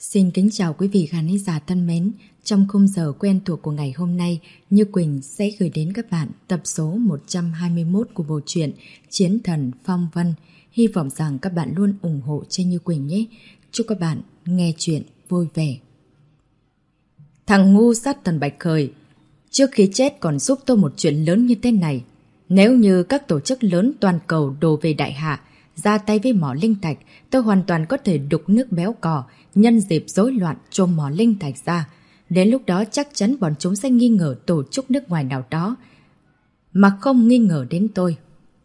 Xin kính chào quý vị khán giả thân mến. Trong khung giờ quen thuộc của ngày hôm nay, Như Quỳnh sẽ gửi đến các bạn tập số 121 của bộ truyện Chiến Thần Phong Vân. Hy vọng rằng các bạn luôn ủng hộ cho Như Quỳnh nhé. Chúc các bạn nghe chuyện vui vẻ. Thằng ngu sát thần Bạch Khởi, trước khi chết còn giúp tôi một chuyện lớn như thế này. Nếu như các tổ chức lớn toàn cầu đổ về Đại Hạ, ra tay với mỏ linh thạch, tôi hoàn toàn có thể đục nước béo cò, nhân dịp rối loạn trôm mỏ linh thạch ra. Đến lúc đó chắc chắn bọn chúng sẽ nghi ngờ tổ chức nước ngoài nào đó, mà không nghi ngờ đến tôi.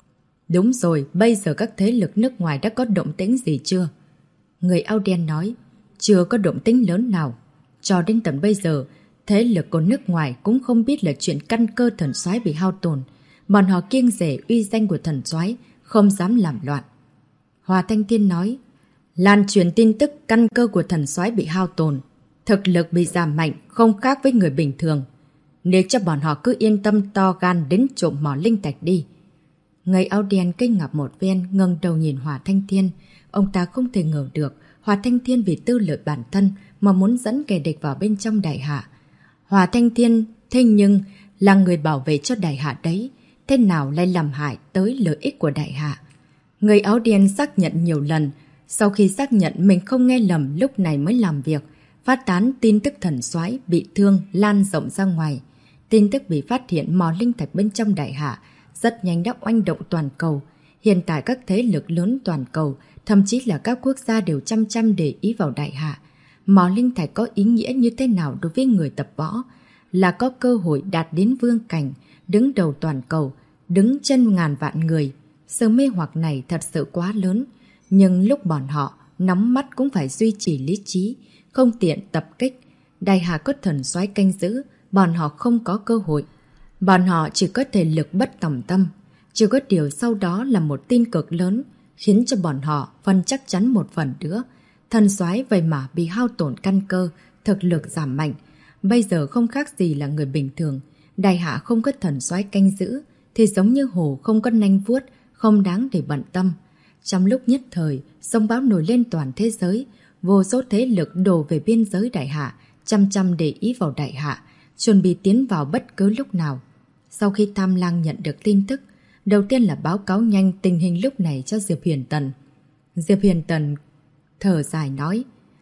Đúng rồi, bây giờ các thế lực nước ngoài đã có động tĩnh gì chưa? Người áo đen nói, chưa có động tĩnh lớn nào. Cho đến tận bây giờ, thế lực của nước ngoài cũng không biết là chuyện căn cơ thần soái bị hao tổn. Bọn họ kiêng dè uy danh của thần soái, không dám làm loạn. Hòa Thanh Thiên nói, lan truyền tin tức căn cơ của thần soái bị hao tổn, thực lực bị giảm mạnh, không khác với người bình thường. Để cho bọn họ cứ yên tâm to gan đến trộm mỏ linh thạch đi. Người áo đen kinh ngạc một ven, ngẩng đầu nhìn Hòa Thanh Thiên. Ông ta không thể ngờ được Hòa Thanh Thiên vì tư lợi bản thân mà muốn dẫn kẻ địch vào bên trong Đại Hạ. Hòa Thanh Thiên thế nhưng là người bảo vệ cho Đại Hạ đấy, thế nào lại làm hại tới lợi ích của Đại Hạ? Người áo đen xác nhận nhiều lần, sau khi xác nhận mình không nghe lầm lúc này mới làm việc, phát tán tin tức thần soái bị thương lan rộng ra ngoài. Tin tức bị phát hiện mỏ linh thạch bên trong Đại Hạ rất nhanh đã oanh động toàn cầu. Hiện tại các thế lực lớn toàn cầu, thậm chí là các quốc gia đều chăm để ý vào Đại Hạ. Mỏ linh thạch có ý nghĩa như thế nào đối với người tập võ? Là có cơ hội đạt đến vương cảnh, đứng đầu toàn cầu, đứng chân ngàn vạn người. Sự mê hoặc này thật sự quá lớn, nhưng lúc bọn họ nắm mắt cũng phải duy trì lý trí, không tiện tập kích. Đại Hạ có thần soái canh giữ, bọn họ không có cơ hội. Bọn họ chỉ có thể lực bất tòng tâm. Chỉ có điều sau đó là một tin cực lớn, khiến cho bọn họ phân chắc chắn một phần nữa. Thần soái vậy mà bị hao tổn căn cơ, thực lực giảm mạnh. Bây giờ không khác gì là người bình thường. Đại Hạ không có thần soái canh giữ, thì giống như hổ không có nanh vuốt, không đáng để bận tâm. Trong lúc nhất thời, sóng bão nổi lên toàn thế giới, vô số thế lực đổ về biên giới Đại Hạ, chăm để ý vào Đại Hạ, chuẩn bị tiến vào bất cứ lúc nào. Sau khi Tam Lang nhận được tin tức, đầu tiên là báo cáo nhanh tình hình lúc này cho Diệp Huyền Tần. Diệp Huyền Tần thở dài nói,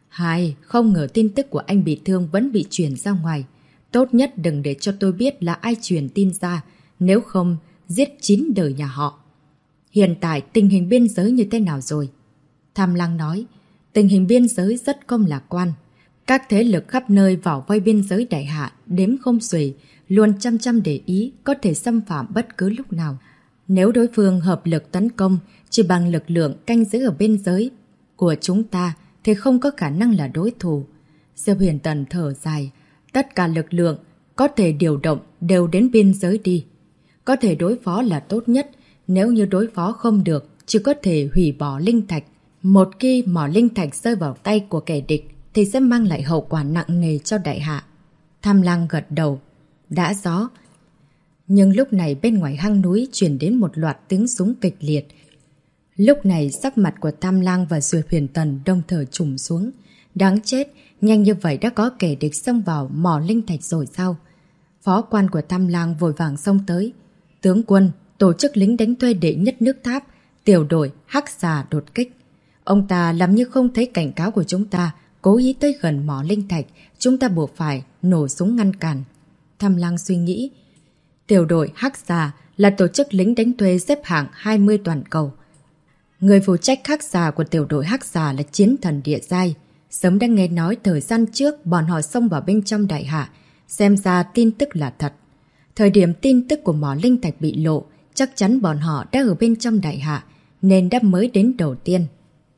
không ngờ tin tức của anh bị thương vẫn bị truyền ra ngoài. Tốt nhất đừng để cho tôi biết là ai truyền tin ra, nếu không giết 9 đời nhà họ. Hiện tại tình hình biên giới như thế nào rồi? Tham Lang nói, tình hình biên giới rất không lạc quan. Các thế lực khắp nơi vào vây biên giới Đại Hạ đếm không xuể, luôn chăm để ý, có thể xâm phạm bất cứ lúc nào. Nếu đối phương hợp lực tấn công chỉ bằng lực lượng canh giữ ở biên giới của chúng ta thì không có khả năng là đối thủ. Diệp Huyền Tần thở dài, tất cả lực lượng có thể điều động đều đến biên giới đi. Có thể đối phó là tốt nhất, nếu như đối phó không được, chỉ có thể hủy bỏ linh thạch. Một khi mỏ linh thạch rơi vào tay của kẻ địch thì sẽ mang lại hậu quả nặng nề cho Đại Hạ. Tham Lang gật đầu, đã rõ. Nhưng lúc này bên ngoài hang núi truyền đến một loạt tiếng súng kịch liệt. Lúc này sắc mặt của Tham Lang và Diệp Huyền Tần đồng thời trùng xuống. Đáng chết, nhanh như vậy đã có kẻ địch xông vào mỏ linh thạch rồi sao? Phó quan của Tham Lang vội vàng xông tới. Tướng quân, tổ chức lính đánh thuê đệ nhất nước Tháp, tiểu đội Hắc Xà đột kích. Ông ta làm như không thấy cảnh cáo của chúng ta, cố ý tới gần mỏ linh thạch, chúng ta buộc phải nổ súng ngăn cản. Tham Lang suy nghĩ, tiểu đội Hắc Xà là tổ chức lính đánh thuê xếp hạng 20 toàn cầu. Người phụ trách Hắc Xà của tiểu đội Hắc Xà là chiến thần địa giai. Sớm đã nghe nói thời gian trước bọn họ xông vào bên trong Đại Hạ, xem ra tin tức là thật. Thời điểm tin tức của mỏ linh thạch bị lộ, chắc chắn bọn họ đã ở bên trong Đại Hạ, nên đã mới đến đầu tiên.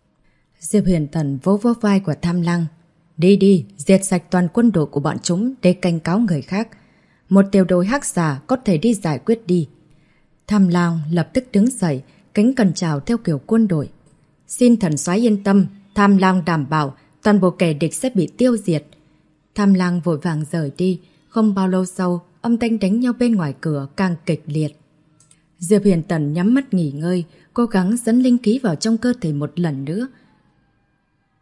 Diệp Huyền Tần vỗ vai của Tham Lang. Đi, diệt sạch toàn quân đội của bọn chúng để cảnh cáo người khác. Một tiểu đội Hắc Xà có thể đi giải quyết đi. Tham Lang lập tức đứng dậy, kính cẩn chào theo kiểu quân đội. Xin thần soái yên tâm, Tham Lang đảm bảo toàn bộ kẻ địch sẽ bị tiêu diệt. Tham Lang vội vàng rời đi, không bao lâu sau, âm thanh đánh nhau bên ngoài cửa càng kịch liệt. Diệp Huyền Tần nhắm mắt nghỉ ngơi, cố gắng dẫn linh khí vào trong cơ thể một lần nữa.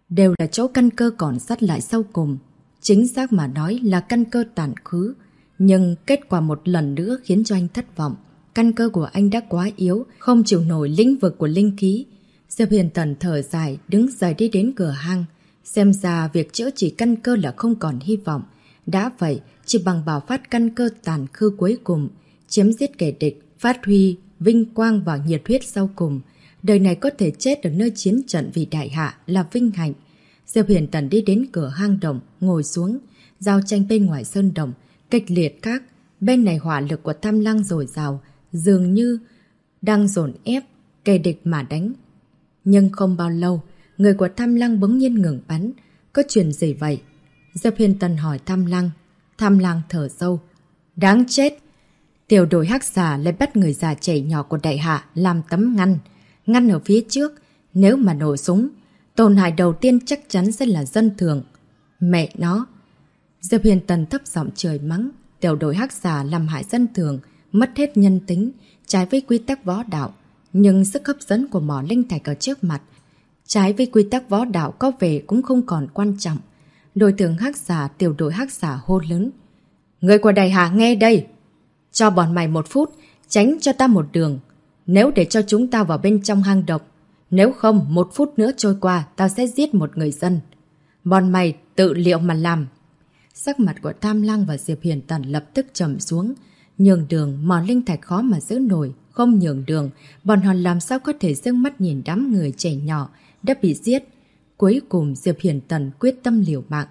đều là chỗ căn cơ còn sót lại sau cùng. Chính xác mà nói là căn cơ tàn khứ. Nhưng kết quả một lần nữa khiến cho anh thất vọng. Căn cơ của anh đã quá yếu, không chịu nổi lĩnh vực của linh khí. Diệp Huyền Tần thở dài, đứng dậy đi đến cửa hang. Xem ra việc chữa trị căn cơ là không còn hy vọng. Đã vậy, chỉ bằng bảo phát căn cơ tàn khư cuối cùng, chiếm giết kẻ địch, phát huy vinh quang và nhiệt huyết sau cùng. Đời này có thể chết ở nơi chiến trận vì đại hạ là vinh hạnh. Diệp Huyền Tần đi đến cửa hang động, ngồi xuống. Giao tranh bên ngoài sơn động kịch liệt khác. Bên này hỏa lực của Tham Lang dồi dào, dường như đang dồn ép kẻ địch mà đánh. Nhưng không bao lâu, người của Tham Lang bỗng nhiên ngừng bắn. Có chuyện gì vậy? Diệp Huyền Tần hỏi Tham Lang. Tham Lang thở sâu. Đáng chết! Tiểu đội hắc xà lại bắt người già trẻ nhỏ của đại hạ làm tấm ngăn. Ngăn ở phía trước, nếu mà nổ súng, tổn hại đầu tiên chắc chắn sẽ là dân thường. Mẹ nó! Diệp Huyền Tần thấp giọng trời mắng. Tiểu đội hắc xà làm hại dân thường, mất hết nhân tính, trái với quy tắc võ đạo. Nhưng sức hấp dẫn của mỏ linh thạch ở trước mặt, trái với quy tắc võ đạo có vẻ cũng không còn quan trọng. Đội trưởng hắc xà, tiểu đội hắc xà hô lớn. Người của đại hạ nghe đây! Cho bọn mày 1 phút, tránh cho ta một đường. Nếu để cho chúng ta vào bên trong hang động, nếu không 1 phút nữa trôi qua, tao sẽ giết một người dân. Bọn mày tự liệu mà làm. Sắc mặt của Tham Lang và Diệp Huyền Tần lập tức trầm xuống. Nhường đường, mỏ linh thạch khó mà giữ nổi. Không nhường đường, bọn họ làm sao có thể dương mắt nhìn đám người trẻ nhỏ đã bị giết. Cuối cùng Diệp Huyền Tần quyết tâm liều mạng.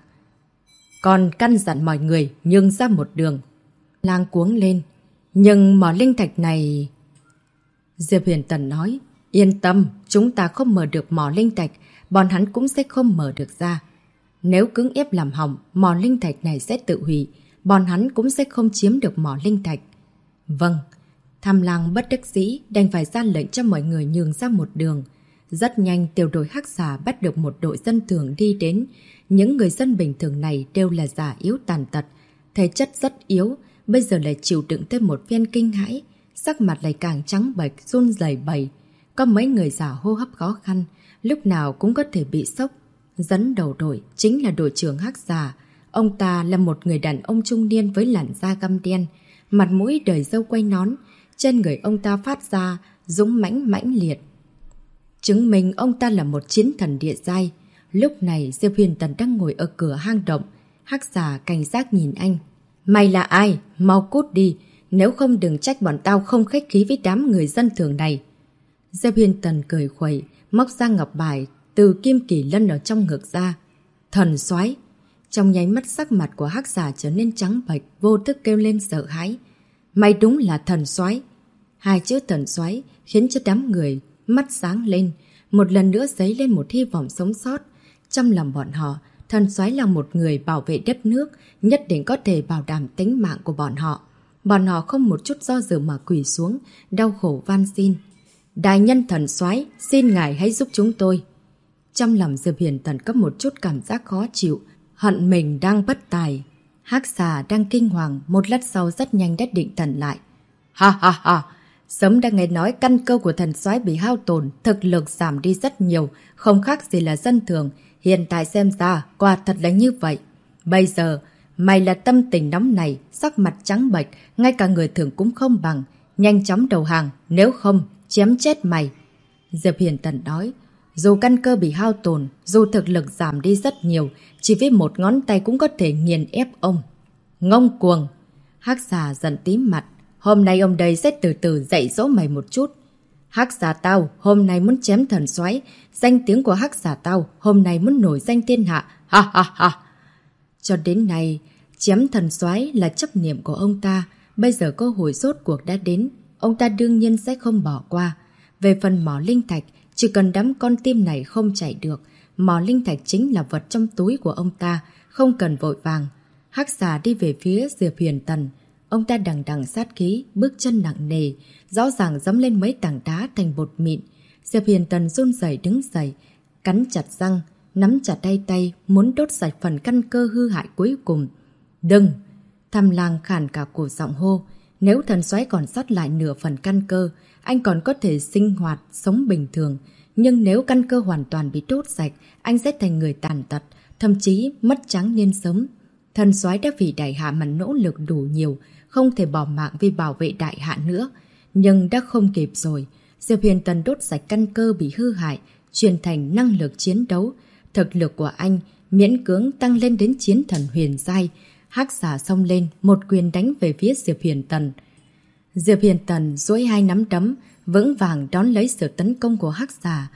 Còn căn dặn mọi người nhường ra một đường. Lang cuống lên. Nhưng mỏ linh thạch này... Diệp Huyền Tần nói. Yên tâm, chúng ta không mở được mỏ linh thạch, bọn hắn cũng sẽ không mở được ra. Nếu cưỡng ép làm hỏng, mỏ linh thạch này sẽ tự hủy, bọn hắn cũng sẽ không chiếm được mỏ linh thạch. Vâng. Tham Lang bất đắc dĩ đành phải ra lệnh cho mọi người nhường ra một đường. Rất nhanh tiểu đội hắc xà bắt được một đội dân thường đi đến. Những người dân bình thường này đều là già yếu tàn tật, thể chất rất yếu, bây giờ lại chịu đựng thêm một phen kinh hãi, sắc mặt lại càng trắng bệch, run rẩy bẩy. Có mấy người già hô hấp khó khăn, lúc nào cũng có thể bị sốc. Dẫn đầu đội chính là đội trưởng hắc xà. Ông ta là một người đàn ông trung niên với làn da găm đen, mặt mũi đầy râu quay nón. Trên người ông ta phát ra dũng mãnh mãnh liệt, chứng minh ông ta là một chiến thần địa giai. Lúc này Diệp Huyền Tần đang ngồi ở cửa hang động. Hắc xà cảnh giác nhìn anh. Mày là ai? Mau cút đi, nếu không đừng trách bọn tao không khách khí với đám người dân thường này. Diệp Huyền Tần cười khuẩy, móc ra ngọc bài từ kim kỳ lân ở trong ngực ra. Thần soái! Trong nháy mắt sắc mặt của hắc xà trở nên trắng bệch, vô thức kêu lên sợ hãi. Mày đúng là thần soái! Hai chữ thần soái khiến cho đám người mắt sáng lên, một lần nữa dấy lên một hy vọng sống sót. Trong lòng bọn họ, thần soái là một người bảo vệ đất nước, nhất định có thể bảo đảm tính mạng của bọn họ. Bọn họ không một chút do dự mà quỳ xuống, đau khổ van xin. Đại nhân thần soái, xin ngài hãy giúp chúng tôi. Trong lòng Diệp Huyền Tần có một chút cảm giác khó chịu, hận mình đang bất tài. Hắc xà đang kinh hoàng, một lát sau rất nhanh đã định thần lại. Ha ha ha! Sớm đã nghe nói căn cơ của thần soái bị hao tổn, thực lực giảm đi rất nhiều, không khác gì là dân thường. Hiện tại xem ra, quả thật là như vậy. Bây giờ, mày là tâm tình nóng này, sắc mặt trắng bệch, ngay cả người thường cũng không bằng. Nhanh chóng đầu hàng, nếu không, chém chết mày. Diệp Huyền Tần nói, dù căn cơ bị hao tổn, dù thực lực giảm đi rất nhiều, chỉ với một ngón tay cũng có thể nghiền ép ông. Ngông cuồng! Hắc xà giận tím mặt. Hôm nay ông đây sẽ từ từ dạy dỗ mày một chút. Hắc xà tao hôm nay muốn chém thần soái, danh tiếng của hắc xà tao hôm nay muốn nổi danh thiên hạ. Ha ha ha! Cho đến nay, chém thần soái là chấp niệm của ông ta. Bây giờ cơ hội rốt cuộc đã đến, ông ta đương nhiên sẽ không bỏ qua. Về phần mỏ linh thạch, chỉ cần đám con tim này không chạy được, mỏ linh thạch chính là vật trong túi của ông ta, không cần vội vàng. Hắc xà đi về phía Diệp Huyền Tần. Ông ta đằng đằng sát khí, bước chân nặng nề, rõ ràng giẫm lên mấy tảng đá thành bột mịn. Diệp Huyền Tần run rẩy đứng dậy, cắn chặt răng, nắm chặt tay muốn đốt sạch phần căn cơ hư hại cuối cùng. Đừng! Tham Lang khàn cả cổ giọng hô. Nếu thần soái còn sót lại nửa phần căn cơ, anh còn có thể sinh hoạt, sống bình thường. Nhưng nếu căn cơ hoàn toàn bị đốt sạch, anh sẽ thành người tàn tật, thậm chí mất trắng niên sớm. Thần soái đã vì đại hạ mà nỗ lực đủ nhiều, không thể bỏ mạng vì bảo vệ đại hạ nữa. Nhưng đã không kịp rồi. Diệp Huyền Tần đốt sạch căn cơ bị hư hại, chuyển thành năng lực chiến đấu. Thực lực của anh miễn cưỡng tăng lên đến chiến thần huyền giai. Hắc xà xông lên, một quyền đánh về phía Diệp Huyền Tần. Diệp Huyền Tần duỗi hai nắm đấm, vững vàng đón lấy sự tấn công của hắc xà.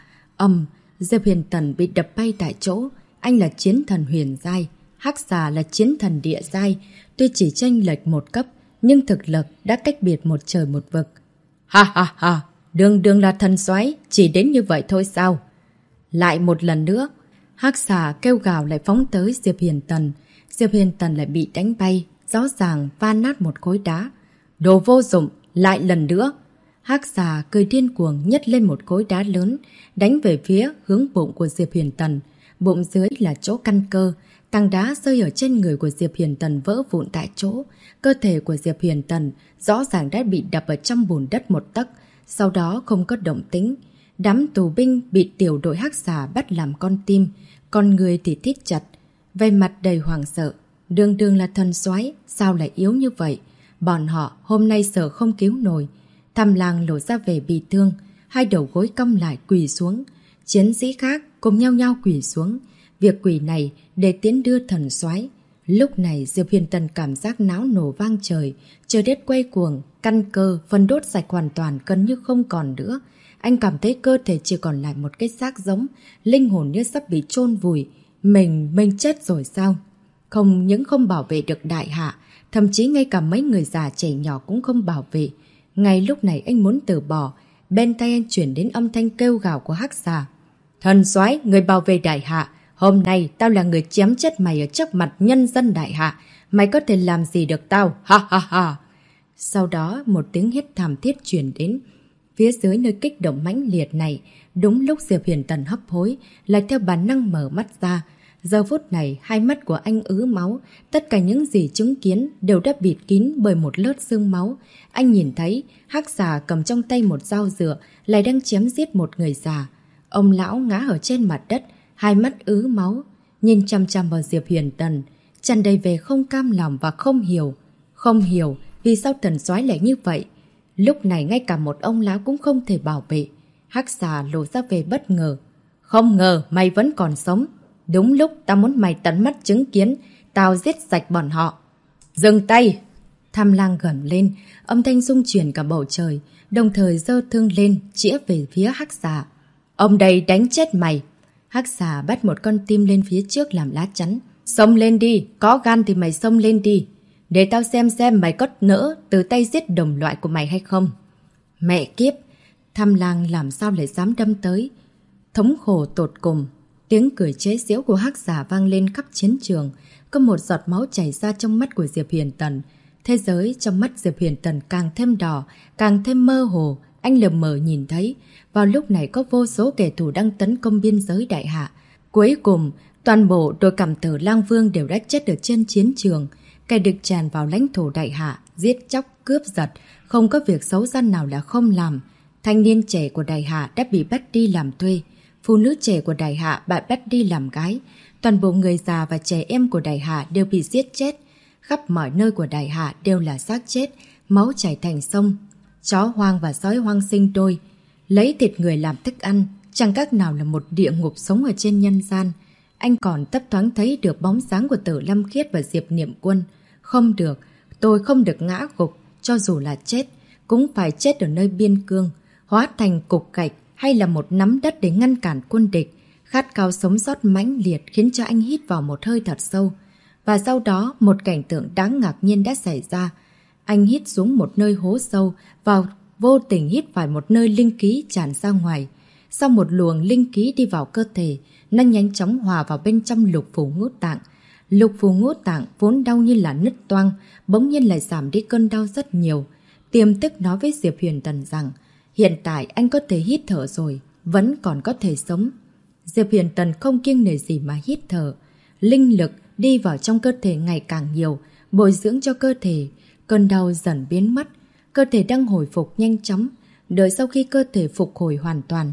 Diệp Huyền Tần bị đập bay tại chỗ. Anh là chiến thần huyền giai, hắc xà là chiến thần địa giai. Tuy chỉ chênh lệch một cấp, nhưng thực lực đã cách biệt một trời một vực. Ha ha ha, đường là thần soái, chỉ đến như vậy thôi sao? Lại một lần nữa, hắc xà kêu gào lại phóng tới Diệp Huyền Tần. Diệp Huyền Tần lại bị đánh bay, rõ ràng va nát một khối đá. Đồ vô dụng, lại lần nữa. Hắc xà cười điên cuồng nhấc lên một khối đá lớn, đánh về phía hướng bụng của Diệp Huyền Tần. Bụng dưới là chỗ căn cơ, tảng đá rơi ở trên người của Diệp Huyền Tần vỡ vụn tại chỗ. Cơ thể của Diệp Huyền Tần rõ ràng đã bị đập ở trong bùn đất một tấc, sau đó không có động tĩnh. Đám tù binh bị tiểu đội hắc xà bắt làm con tim, con người thì thít chặt, vẻ mặt đầy hoảng sợ. Đường là thần soái, sao lại yếu như vậy? Bọn họ hôm nay sợ không cứu nổi. Tham Lang lộ ra vẻ bị thương, hai đầu gối cong lại quỳ xuống. Chiến sĩ khác cùng nhau quỳ xuống. Việc quỳ này để tiến đưa thần soái. Lúc này Diệp Huyền Tần cảm giác náo nổ vang trời, trời đất quay cuồng, căn cơ phần đốt sạch hoàn toàn gần như không còn nữa. Anh cảm thấy cơ thể chỉ còn lại một cái xác giống, linh hồn như sắp bị chôn vùi. Mình chết rồi sao? Không những không bảo vệ được đại hạ, thậm chí ngay cả mấy người già trẻ nhỏ cũng không bảo vệ. Ngay lúc này anh muốn từ bỏ, bên tay anh chuyển đến âm thanh kêu gào của hắc xà. Thần soái, người bảo vệ đại hạ, hôm nay tao là người chém chết mày ở trước mặt nhân dân đại hạ, mày có thể làm gì được tao, ha ha ha. Sau đó một tiếng hét thảm thiết chuyển đến. Phía dưới nơi kích động mãnh liệt này, đúng lúc Diệp Huyền Tần hấp hối, lại theo bản năng mở mắt ra. Giờ phút này, hai mắt của anh ứ máu, tất cả những gì chứng kiến đều đã bịt kín bởi một lớp sương máu. Anh nhìn thấy, hắc xà cầm trong tay một dao dựa, lại đang chém giết một người già. Ông lão ngã ở trên mặt đất, hai mắt ứ máu, nhìn chăm chăm vào Diệp Huyền Tần, tràn đầy về không cam lòng và không hiểu. Không hiểu vì sao thần soái lại như vậy. Lúc này ngay cả một ông lão cũng không thể bảo vệ. Hắc xà lộ ra về bất ngờ. Không ngờ mày vẫn còn sống. Đúng lúc tao muốn mày tận mắt chứng kiến, tao giết sạch bọn họ. Dừng tay! Tham Lang gầm lên, âm thanh rung chuyển cả bầu trời, đồng thời giơ thương lên, chĩa về phía hắc xà. Ông đây đánh chết mày! Hắc xà bắt một con tim lên phía trước làm lá chắn. Xông lên đi, có gan thì mày xông lên đi. Để tao xem mày có nỡ từ tay giết đồng loại của mày hay không. Mẹ kiếp! Tham Lang làm sao lại dám đâm tới. Thống khổ tột cùng. Tiếng cười chế giễu của hắc xà vang lên khắp chiến trường. Có một giọt máu chảy ra trong mắt của Diệp Huyền Tần. Thế giới trong mắt Diệp Huyền Tần càng thêm đỏ, càng thêm mơ hồ. Anh lờ mờ nhìn thấy, vào lúc này có vô số kẻ thù đang tấn công biên giới đại hạ. Cuối cùng, toàn bộ đội cảm tử Lang Vương đều đã chết ở trên chiến trường. Kẻ địch tràn vào lãnh thổ đại hạ, giết chóc, cướp giật, không có việc xấu xa nào là không làm. Thanh niên trẻ của đại hạ đã bị bắt đi làm thuê. Phụ nữ trẻ của đại hạ bị bắt đi làm gái. Toàn bộ người già và trẻ em của đại hạ đều bị giết chết. Khắp mọi nơi của đại hạ đều là xác chết, máu chảy thành sông. Chó hoang và sói hoang sinh đôi, lấy thịt người làm thức ăn, chẳng khác nào là một địa ngục sống ở trên nhân gian. Anh còn thấp thoáng thấy được bóng dáng của Tử Lâm Khiết và Diệp Niệm Quân. Không được, tôi không được ngã gục, cho dù là chết, cũng phải chết ở nơi biên cương, hóa thành cục gạch hay là một nắm đất để ngăn cản quân địch. Khát khao sống sót mãnh liệt khiến cho anh hít vào một hơi thật sâu. Và sau đó một cảnh tượng đáng ngạc nhiên đã xảy ra. Anh hít xuống một nơi hố sâu, vào vô tình hít phải một nơi linh khí tràn ra ngoài. Sau một luồng linh khí đi vào cơ thể, nó nhanh chóng hòa vào bên trong lục phủ ngũ tạng. Lục phủ ngũ tạng vốn đau như là nứt toang, bỗng nhiên lại giảm đi cơn đau rất nhiều. Tiềm thức nói với Diệp Huyền Tần rằng, hiện tại anh có thể hít thở rồi, vẫn còn có thể sống. Diệp Huyền Tần không kiêng nể gì mà hít thở. Linh lực đi vào trong cơ thể ngày càng nhiều, bồi dưỡng cho cơ thể. Cơn đau dần biến mất, cơ thể đang hồi phục nhanh chóng. Đợi sau khi cơ thể phục hồi hoàn toàn,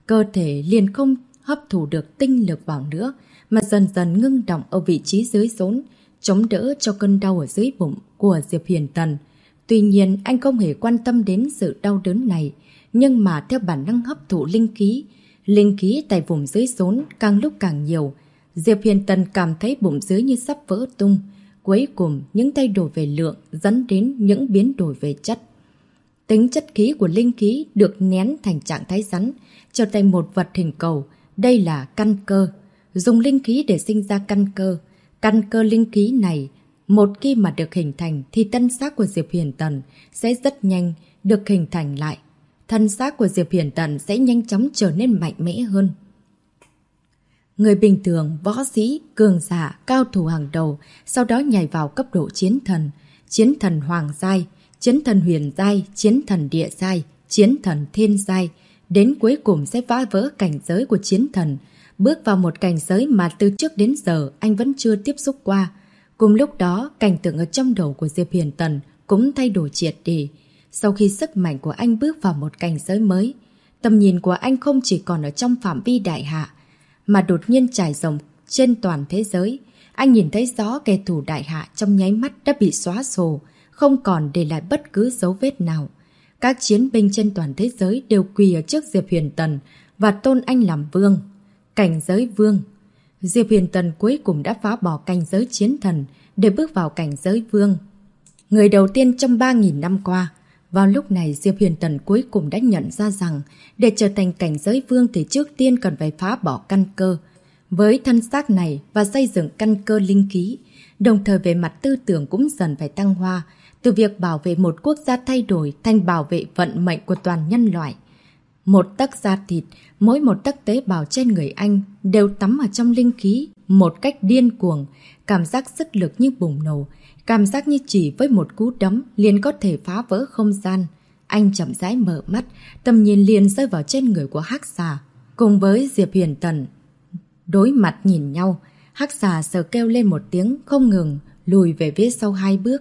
cơ thể liền không hấp thụ được tinh lực vào nữa, mà dần dần ngưng động ở vị trí dưới rốn, chống đỡ cho cơn đau ở dưới bụng của Diệp Huyền Tần. Tuy nhiên anh không hề quan tâm đến sự đau đớn này, nhưng mà theo bản năng hấp thụ linh khí tại vùng dưới rốn càng lúc càng nhiều. Diệp Huyền Tần cảm thấy bụng dưới như sắp vỡ tung. Cuối cùng, những thay đổi về lượng dẫn đến những biến đổi về chất. Tính chất khí của linh khí được nén thành trạng thái rắn, trở thành một vật hình cầu. Đây là căn cơ. Dùng linh khí để sinh ra căn cơ. Căn cơ linh khí này, một khi mà được hình thành thì thân xác của Diệp Huyền Tần sẽ rất nhanh được hình thành lại. Thân xác của Diệp Huyền Tần sẽ nhanh chóng trở nên mạnh mẽ hơn. Người bình thường, võ sĩ, cường giả, cao thủ hàng đầu, sau đó nhảy vào cấp độ chiến thần hoàng giai, chiến thần huyền giai, chiến thần địa giai, chiến thần thiên giai, đến cuối cùng sẽ phá vỡ cảnh giới của chiến thần, bước vào một cảnh giới mà từ trước đến giờ anh vẫn chưa tiếp xúc qua. Cùng lúc đó, cảnh tượng ở trong đầu của Diệp Huyền Tần cũng thay đổi triệt để. Sau khi sức mạnh của anh bước vào một cảnh giới mới, tầm nhìn của anh không chỉ còn ở trong phạm vi đại hạ, mà đột nhiên trải rộng trên toàn thế giới. Anh nhìn thấy rõ kẻ thù đại hạ trong nháy mắt đã bị xóa sổ, không còn để lại bất cứ dấu vết nào. Các chiến binh trên toàn thế giới đều quỳ ở trước Diệp Huyền Tần và tôn anh làm vương. Cảnh giới vương. Diệp Huyền Tần cuối cùng đã phá bỏ cảnh giới chiến thần để bước vào cảnh giới vương. Người đầu tiên trong 3.000 năm qua. Vào lúc này Diệp Huyền Tần cuối cùng đã nhận ra rằng để trở thành cảnh giới vương thì trước tiên cần phải phá bỏ căn cơ. Với thân xác này và xây dựng căn cơ linh khí, đồng thời về mặt tư tưởng cũng dần phải tăng hoa, từ việc bảo vệ một quốc gia thay đổi thành bảo vệ vận mệnh của toàn nhân loại. Một tấc da thịt, mỗi một tấc tế bào trên người anh đều tắm ở trong linh khí một cách điên cuồng, cảm giác sức lực như bùng nổ, cảm giác như chỉ với một cú đấm liền có thể phá vỡ không gian. Anh chậm rãi mở mắt, tầm nhìn liền rơi vào trên người của Hắc Xà. Cùng với Diệp Huyền Tần đối mặt nhìn nhau, Hắc Xà sờ kêu lên một tiếng không ngừng, lùi về phía sau 2 bước.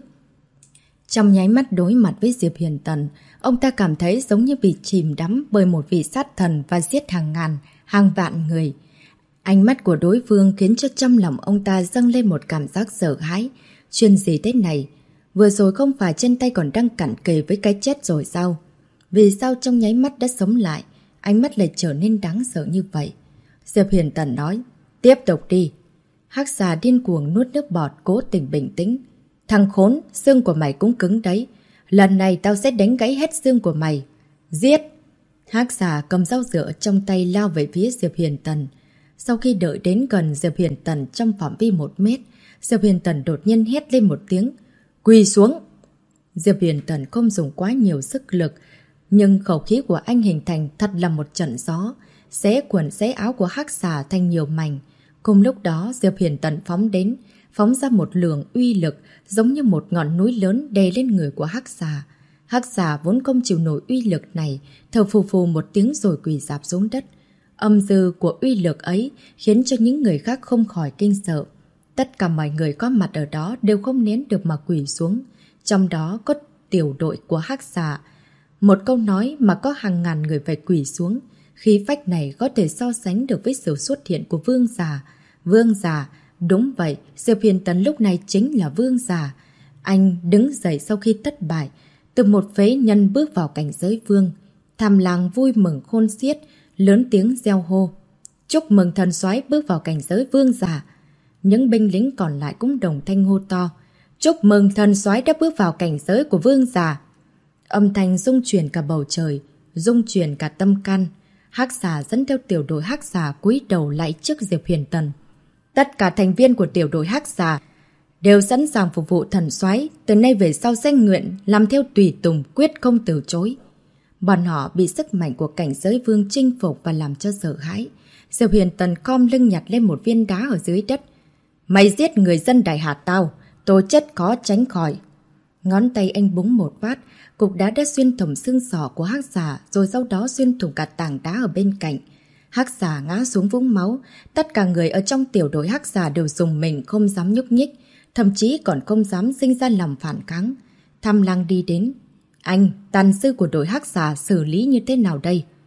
Trong nháy mắt đối mặt với Diệp Huyền Tần, ông ta cảm thấy giống như bị chìm đắm bởi một vị sát thần và giết hàng ngàn, hàng vạn người. Ánh mắt của đối phương khiến cho trong lòng ông ta dâng lên một cảm giác sợ hãi. Chuyện gì thế này? Vừa rồi không phải trên tay còn đang cận kề với cái chết rồi sao? Vì sao trong nháy mắt đã sống lại, ánh mắt lại trở nên đáng sợ như vậy? Diệp Huyền Tần nói, tiếp tục đi. Hắc Xà điên cuồng nuốt nước bọt, cố tình bình tĩnh. Thằng khốn, xương của mày cũng cứng đấy. Lần này tao sẽ đánh gãy hết xương của mày. Giết! Hắc Xà cầm dao dựa trong tay lao về phía Diệp Huyền Tần. Sau khi đợi đến gần Diệp Huyền Tần trong phạm vi 1 mét, Diệp Huyền Tần đột nhiên hét lên một tiếng. Quỳ xuống! Diệp Huyền Tần không dùng quá nhiều sức lực, nhưng khẩu khí của anh hình thành thật là một trận gió, xé quần xé áo của Hắc Xà thành nhiều mảnh. Cùng lúc đó Diệp Huyền Tần phóng ra một lượng uy lực giống như một ngọn núi lớn đè lên người của Hắc Xà. Hắc Xà vốn không chịu nổi uy lực này, thở phù phù một tiếng rồi quỳ rạp xuống đất. Âm dư của uy lực ấy khiến cho những người khác không khỏi kinh sợ. Tất cả mọi người có mặt ở đó đều không nén được mà quỳ xuống. Trong đó có tiểu đội của Hắc Xà. Một câu nói mà có hàng ngàn người phải quỳ xuống. Khí phách này có thể so sánh được với sự xuất hiện của vương giả. Vương giả, đúng vậy, Diệp Huyền Tần lúc này chính là vương giả. Anh đứng dậy sau khi thất bại, từ một phế nhân bước vào cảnh giới vương. Tham lang vui mừng khôn xiết, lớn tiếng reo hô. Chúc mừng thần soái bước vào cảnh giới vương giả. Những binh lính còn lại cũng đồng thanh hô to. Chúc mừng thần soái đã bước vào cảnh giới của vương giả. Âm thanh rung chuyển cả bầu trời, rung chuyển cả tâm can. Hắc Xà dẫn theo tiểu đội Hắc Xà cúi đầu lạy trước Diệp Huyền Tần. Tất cả thành viên của tiểu đội Hắc Xà đều sẵn sàng phục vụ thần soái, từ nay về sau danh nguyện làm theo tùy tùng, quyết không từ chối. Bọn họ bị sức mạnh của cảnh giới vương chinh phục và làm cho sợ hãi. Diệp Huyền Tần khom lưng nhặt lên một viên đá ở dưới đất. Mày giết người dân Đại Hà tao, tôi chết khó tránh khỏi. Ngón tay anh búng một phát, cục đá đã xuyên thủng xương sọ của Hắc Xà, rồi sau đó xuyên thủng cả tảng đá ở bên cạnh. Hắc Xà ngã xuống vũng máu, tất cả người ở trong tiểu đội Hắc Xà đều rùng mình không dám nhúc nhích, thậm chí còn không dám sinh ra lòng phản kháng. Tham lang đi đến. Anh, tàn sư của đội Hắc Xà xử lý như thế nào đây?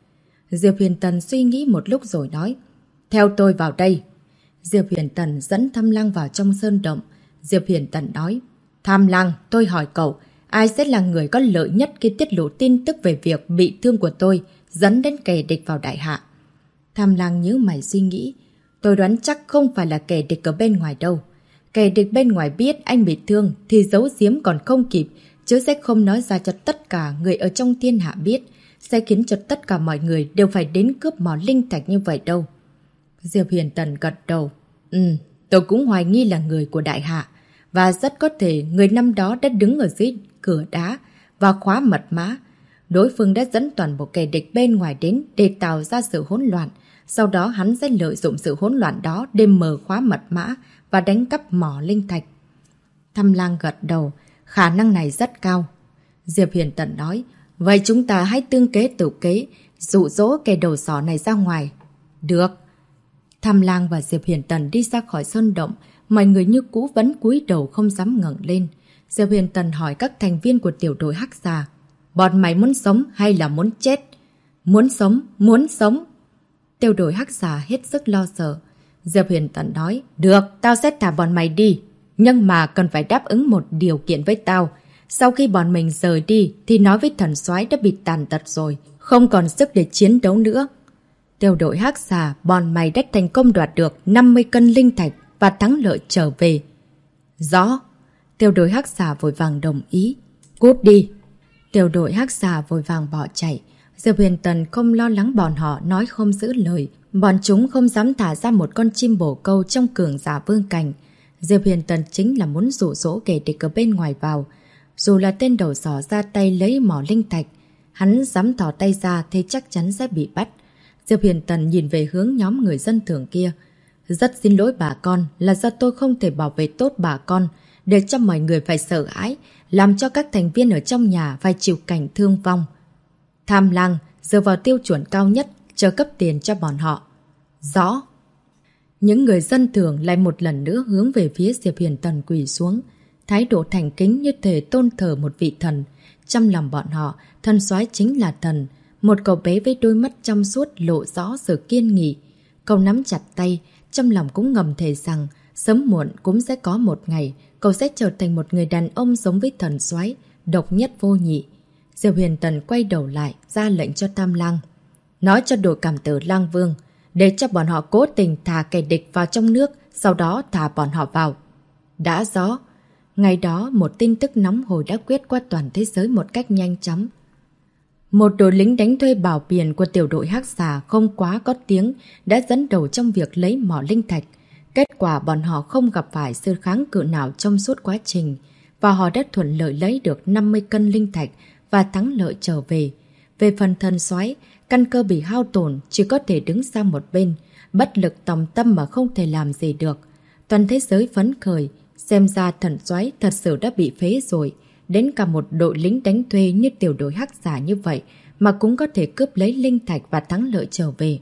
Diệp Huyền Tần suy nghĩ một lúc rồi nói, theo tôi vào đây. Diệp Huyền Tần dẫn Tham Lang vào trong sơn động. Diệp Huyền Tần nói, Tham Lang, tôi hỏi cậu, ai sẽ là người có lợi nhất khi tiết lộ tin tức về việc bị thương của tôi, dẫn đến kẻ địch vào đại hạ? Tham Lang nhíu mày suy nghĩ, tôi đoán chắc không phải là kẻ địch ở bên ngoài đâu. Kẻ địch bên ngoài biết anh bị thương thì giấu giếm còn không kịp, chứ sẽ không nói ra cho tất cả người ở trong thiên hạ biết, sẽ khiến cho tất cả mọi người đều phải đến cướp mỏ linh thạch như vậy đâu. Diệp Huyền Tần gật đầu. Tôi cũng hoài nghi là người của đại hạ, và rất có thể người năm đó đã đứng ở dưới cửa đá và khóa mật mã. Đối phương đã dẫn toàn bộ kẻ địch bên ngoài đến để tạo ra sự hỗn loạn. Sau đó hắn sẽ lợi dụng sự hỗn loạn đó để mở khóa mật mã và đánh cắp mỏ linh thạch. Tham Lang gật đầu, khả năng này rất cao. Diệp Huyền Tần nói, vậy chúng ta hãy tương kế tự kế, dụ dỗ kẻ đầu sỏ này ra ngoài. Được. Tham Lang và Diệp Huyền Tần đi ra khỏi sơn động, mọi người như cũ vẫn cúi đầu không dám ngẩng lên. Diệp Huyền Tần hỏi các thành viên của tiểu đội Hắc Xà, bọn mày muốn sống hay là muốn chết? Muốn sống, muốn sống. Tiểu đội Hắc Xà hết sức lo sợ. Diệp Huyền Tần nói, được, tao sẽ thả bọn mày đi, nhưng mà cần phải đáp ứng một điều kiện với tao. Sau khi bọn mình rời đi thì nói với thần soái đã bị tàn tật rồi, không còn sức để chiến đấu nữa. Tiểu đội Hắc Xà, bọn mày đã thành công đoạt được 50 cân linh thạch và thắng lợi trở về. Rõ. Tiểu đội Hắc Xà vội vàng đồng ý. Cút đi. Tiểu đội Hắc Xà vội vàng bỏ chạy. Diệp Huyền Tần không lo lắng bọn họ nói không giữ lời. Bọn chúng không dám thả ra một con chim bồ câu trong cường giả vương cảnh. Diệp Huyền Tần chính là muốn dụ dỗ kẻ địch ở bên ngoài vào. Dù là tên đầu sỏ ra tay lấy mỏ linh thạch, hắn dám thò tay ra thì chắc chắn sẽ bị bắt. Diệp Huyền Tần nhìn về hướng nhóm người dân thường kia. Rất xin lỗi bà con, là do tôi không thể bảo vệ tốt bà con, để cho mọi người phải sợ hãi, làm cho các thành viên ở trong nhà phải chịu cảnh thương vong. Tham Lang dựa vào tiêu chuẩn cao nhất, trợ cấp tiền cho bọn họ. Rõ. Những người dân thường lại một lần nữa hướng về phía Diệp Huyền Tần quỳ xuống, thái độ thành kính như thể tôn thờ một vị thần. Trong lòng bọn họ, thần soái chính là thần. Một cậu bé với đôi mắt trong suốt lộ rõ sự kiên nghị. Cậu nắm chặt tay, trong lòng cũng ngầm thề rằng sớm muộn cũng sẽ có một ngày cậu sẽ trở thành một người đàn ông giống với thần soái, độc nhất vô nhị. Diệp Huyền Tần quay đầu lại, ra lệnh cho Tham Lang. Nói cho đội cảm tử Lang Vương, để cho bọn họ cố tình thả kẻ địch vào trong nước, sau đó thả bọn họ vào. Đã rõ. Ngày đó, một tin tức nóng hổi đã quét qua toàn thế giới một cách nhanh chóng. Một đội lính đánh thuê bảo biển của tiểu đội Hắc Xà không quá có tiếng đã dẫn đầu trong việc lấy mỏ linh thạch. Kết quả bọn họ không gặp phải sự kháng cự nào trong suốt quá trình, và họ đã thuận lợi lấy được 50 cân linh thạch và thắng lợi trở về. Về phần thần soái, căn cơ bị hao tổn, chỉ có thể đứng sang một bên, bất lực tòng tâm mà không thể làm gì được. Toàn thế giới phấn khởi, xem ra thần soái thật sự đã bị phế rồi. Đến cả một đội lính đánh thuê như tiểu đội Hắc Xà như vậy mà cũng có thể cướp lấy linh thạch và thắng lợi trở về.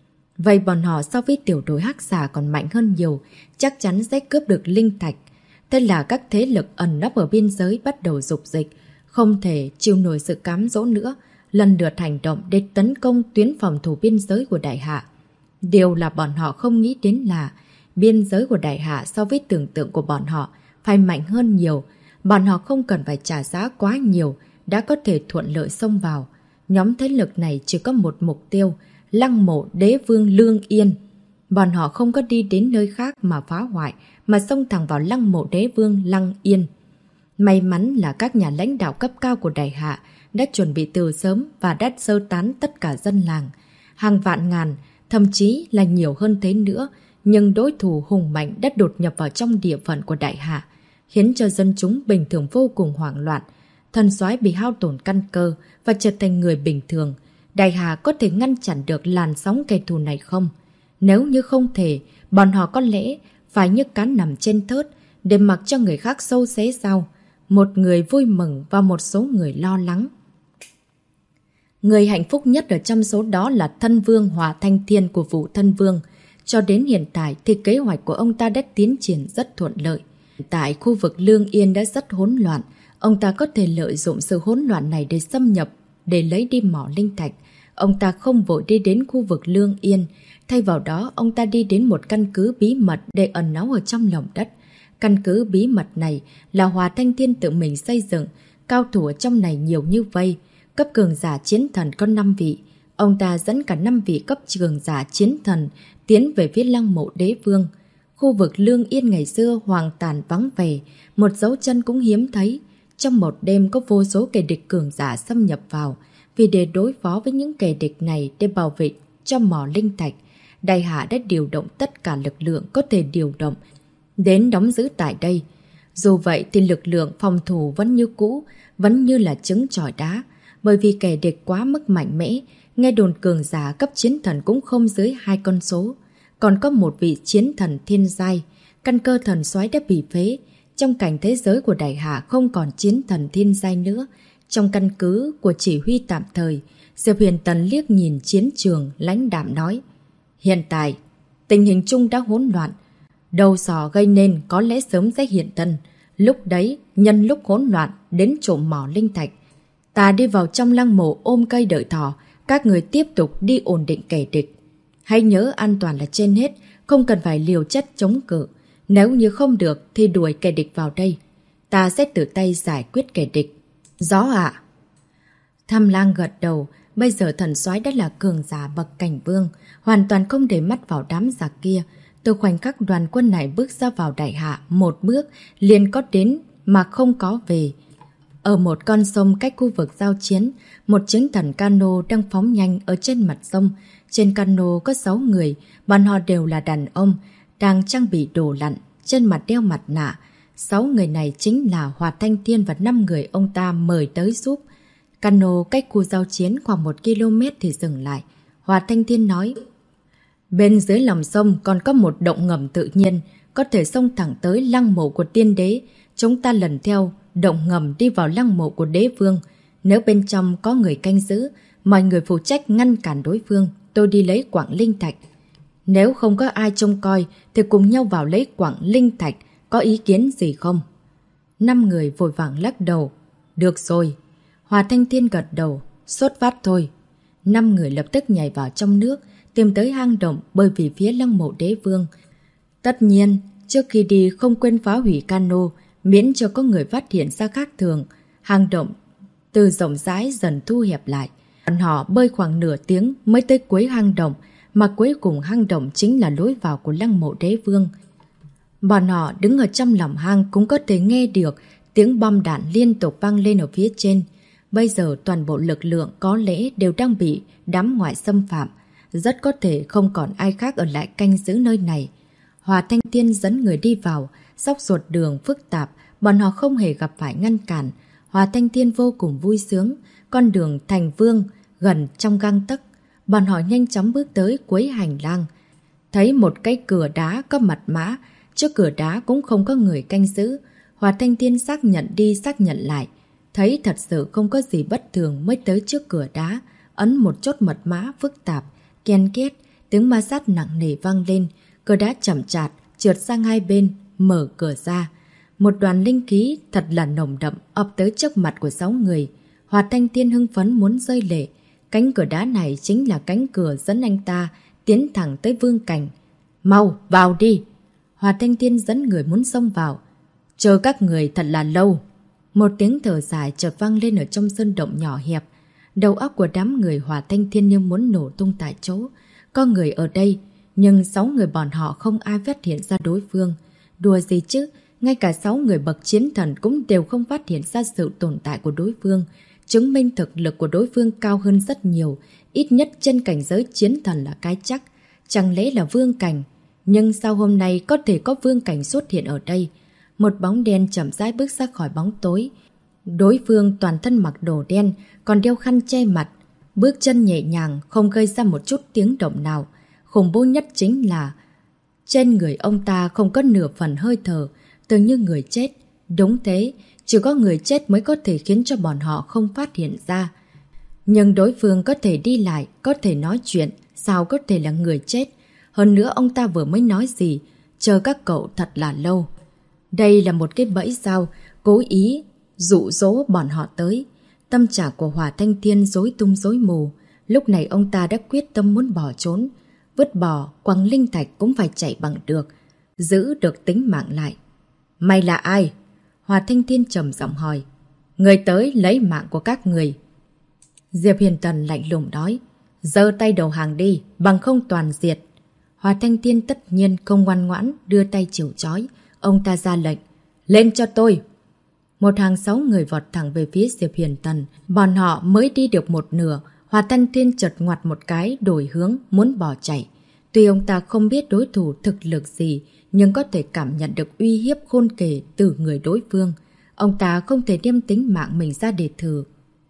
Vậy bọn họ so với tiểu đội Hắc Xà còn mạnh hơn nhiều, chắc chắn sẽ cướp được linh thạch. Thế là các thế lực ẩn nấp ở biên giới bắt đầu dục dịch, không thể chịu nổi sự cám dỗ nữa, lần lượt hành động để tấn công tuyến phòng thủ biên giới của Đại Hạ. Điều là bọn họ không nghĩ đến là biên giới của Đại Hạ so với tưởng tượng của bọn họ phải mạnh hơn nhiều. Bọn họ không cần phải trả giá quá nhiều, đã có thể thuận lợi xông vào. Nhóm thế lực này chỉ có một mục tiêu, lăng mộ đế vương Lương Yên. Bọn họ không có đi đến nơi khác mà phá hoại, mà xông thẳng vào lăng mộ đế vương Lăng Yên. May mắn là các nhà lãnh đạo cấp cao của Đại Hạ đã chuẩn bị từ sớm và đã sơ tán tất cả dân làng. Hàng vạn ngàn, thậm chí là nhiều hơn thế nữa, nhưng đối thủ hùng mạnh đã đột nhập vào trong địa phận của Đại Hạ, khiến cho dân chúng bình thường vô cùng hoảng loạn. Thần soái bị hao tổn căn cơ và trở thành người bình thường. Đại Hạ có thể ngăn chặn được làn sóng kẻ thù này không? Nếu như không thể, bọn họ có lẽ phải như cá nằm trên thớt để mặc cho người khác sâu xé sao? Một người vui mừng và một số người lo lắng. Người hạnh phúc nhất ở trong số đó là thân vương Hỏa Thanh Thiên của Vũ Thân Vương. Cho đến hiện tại thì kế hoạch của ông ta đã tiến triển rất thuận lợi. Tại khu vực Lương Yên đã rất hỗn loạn, ông ta có thể lợi dụng sự hỗn loạn này để xâm nhập, để lấy đi mỏ linh thạch. Ông ta không vội đi đến khu vực Lương Yên. Thay vào đó, ông ta đi đến một căn cứ bí mật để ẩn náu ở trong lòng đất. Căn cứ bí mật này là Hòa Thanh Thiên tự mình xây dựng. Cao thủ ở trong này nhiều như vây. Cấp cường giả chiến thần có 5 vị. Ông ta dẫn cả 5 vị cấp cường giả chiến thần tiến về phía lăng mộ đế vương. Khu vực Lương Yên ngày xưa hoang tàn vắng vẻ, một dấu chân cũng hiếm thấy. Trong một đêm có vô số kẻ địch cường giả xâm nhập vào. Vì để đối phó với những kẻ địch này để bảo vệ cho mỏ linh thạch, Đại Hạ đã điều động tất cả lực lượng có thể điều động đến đóng giữ tại đây. Dù vậy thì lực lượng phòng thủ vẫn như cũ, vẫn như là trứng trọi đá, bởi vì kẻ địch quá mức mạnh mẽ. Nghe đồn cường giả cấp chiến thần cũng không dưới 2 con số. Còn có một vị chiến thần thiên giai, căn cơ thần soái đã bị phế. Trong cảnh thế giới của Đại Hạ không còn chiến thần thiên giai nữa. Trong căn cứ của chỉ huy tạm thời, Diệp Huyền Tần liếc nhìn chiến trường, lãnh đạm nói: hiện tại, tình hình chung đã hỗn loạn. Đầu sỏ gây nên có lẽ sớm sẽ hiện thân. Lúc đấy, nhân lúc hỗn loạn, đến trộm mỏ linh thạch. Ta đi vào trong lăng mộ ôm cây đợi thỏ, các người tiếp tục đi ổn định kẻ địch. Hãy nhớ an toàn là trên hết, không cần phải liều chết chống cự. Nếu như không được thì đuổi kẻ địch vào đây. Ta sẽ tự tay giải quyết kẻ địch. Rõ ạ. Tham Lang gật đầu. Bây giờ thần soái đã là cường giả bậc cảnh vương, hoàn toàn không để mắt vào đám giặc kia. Từ khoảnh khắc đoàn quân này bước ra vào Đại Hạ, một bước liền có đến mà không có về. Ở một con sông cách khu vực giao chiến, một chiến thần cano đang phóng nhanh ở trên mặt sông. Trên cano có 6 người, bọn họ đều là đàn ông, đang trang bị đồ lặn, trên mặt đeo mặt nạ. 6 người này chính là Hòa Thanh Thiên và 5 người ông ta mời tới giúp. Cano cách khu giao chiến khoảng 1 km thì dừng lại. Hòa Thanh Thiên nói: bên dưới lòng sông còn có một động ngầm tự nhiên, có thể xông thẳng tới lăng mộ của tiên đế. Chúng ta lần theo động ngầm đi vào lăng mộ của đế vương. Nếu bên trong có người canh giữ, mọi người phụ trách ngăn cản đối phương. Tôi đi lấy quặng linh thạch. Nếu không có ai trông coi thì cùng nhau vào lấy quặng linh thạch. Có ý kiến gì không? 5 người vội vàng lắc đầu. Được rồi. Hòa Thanh Thiên gật đầu. Xuất phát thôi. 5 người lập tức nhảy vào trong nước, tìm tới hang động bơi về phía lăng mộ đế vương. Tất nhiên, trước khi đi không quên phá hủy cano, miễn cho có người phát hiện ra khác thường. Hang động từ rộng rãi dần thu hẹp lại. Bọn họ bơi khoảng nửa tiếng mới tới cuối hang động, mà cuối cùng hang động chính là lối vào của lăng mộ đế vương. Bọn họ đứng ở trong lòng hang cũng có thể nghe được tiếng bom đạn liên tục vang lên ở phía trên. Bây giờ toàn bộ lực lượng có lẽ đều đang bị đám ngoại xâm phạm. Rất có thể không còn ai khác ở lại canh giữ nơi này. Hòa Thanh Thiên dẫn người đi vào, dốc ruột đường phức tạp, bọn họ không hề gặp phải ngăn cản. Hòa Thanh Thiên vô cùng vui sướng, con đường thành vương gần trong gang tấc. Bọn họ nhanh chóng bước tới cuối hành lang. Thấy một cái cửa đá có mật mã, trước cửa đá cũng không có người canh giữ. Hòa Thanh Thiên xác nhận đi xác nhận lại. Thấy thật sự không có gì bất thường mới tới trước cửa đá, ấn một chốt mật mã phức tạp, ken két, tiếng ma sát nặng nề vang lên. Cửa đá chậm chạp trượt sang hai bên, mở cửa ra. Một đoàn linh khí thật là nồng đậm ập tới trước mặt của 6 người. Hòa Thanh Thiên hưng phấn muốn rơi lệ. Cánh cửa đá này chính là cánh cửa dẫn anh ta tiến thẳng tới vương cảnh. Mau, vào đi! Hòa Thanh Thiên dẫn người muốn xông vào. Chờ các người thật là lâu. Một tiếng thở dài chợt vang lên ở trong sơn động nhỏ hẹp. Đầu óc của đám người Hòa Thanh Thiên như muốn nổ tung tại chỗ. Có người ở đây, nhưng 6 người bọn họ không ai phát hiện ra đối phương. Đùa gì chứ, ngay cả 6 người bậc chiến thần cũng đều không phát hiện ra sự tồn tại của đối phương. Chứng minh thực lực của đối phương cao hơn rất nhiều, ít nhất trên cảnh giới chiến thần là cái chắc. Chẳng lẽ là vương cảnh? Nhưng sao hôm nay có thể có vương cảnh xuất hiện ở đây? Một bóng đen chậm rãi bước ra khỏi bóng tối. Đối phương toàn thân mặc đồ đen, còn đeo khăn che mặt. Bước chân nhẹ nhàng, không gây ra một chút tiếng động nào. Khủng bố nhất chính là trên người ông ta không có nửa phần hơi thở, tưởng như người chết. Đúng thế, chỉ có người chết mới có thể khiến cho bọn họ không phát hiện ra. Nhưng đối phương có thể đi lại, có thể nói chuyện, sao có thể là người chết? Hơn nữa ông ta vừa mới nói gì, chờ các cậu thật là lâu. Đây là một cái bẫy sao, cố ý dụ dỗ bọn họ tới. Tâm trạng của Hòa Thanh Thiên rối tung rối mù. Lúc này ông ta đã quyết tâm muốn bỏ trốn. Vứt bỏ, quăng linh thạch cũng phải chạy bằng được. Giữ được tính mạng lại. Mày là ai? Hòa Thanh Thiên trầm giọng hỏi. Người tới lấy mạng của các người. Diệp Huyền Tần lạnh lùng nói. Giơ tay đầu hàng đi, bằng không toàn diệt. Hòa Thanh Thiên tất nhiên không ngoan ngoãn, đưa tay chịu trói. Ông ta ra lệnh. Lên cho tôi! Một hàng 6 người vọt thẳng về phía Diệp Huyền Tần. Bọn họ mới đi được một nửa. Hòa Thanh Thiên chợt ngoặt một cái, đổi hướng, muốn bỏ chạy. Tuy ông ta không biết đối thủ thực lực gì, nhưng có thể cảm nhận được uy hiếp khôn kể từ người đối phương. Ông ta không thể đem tính mạng mình ra để thử.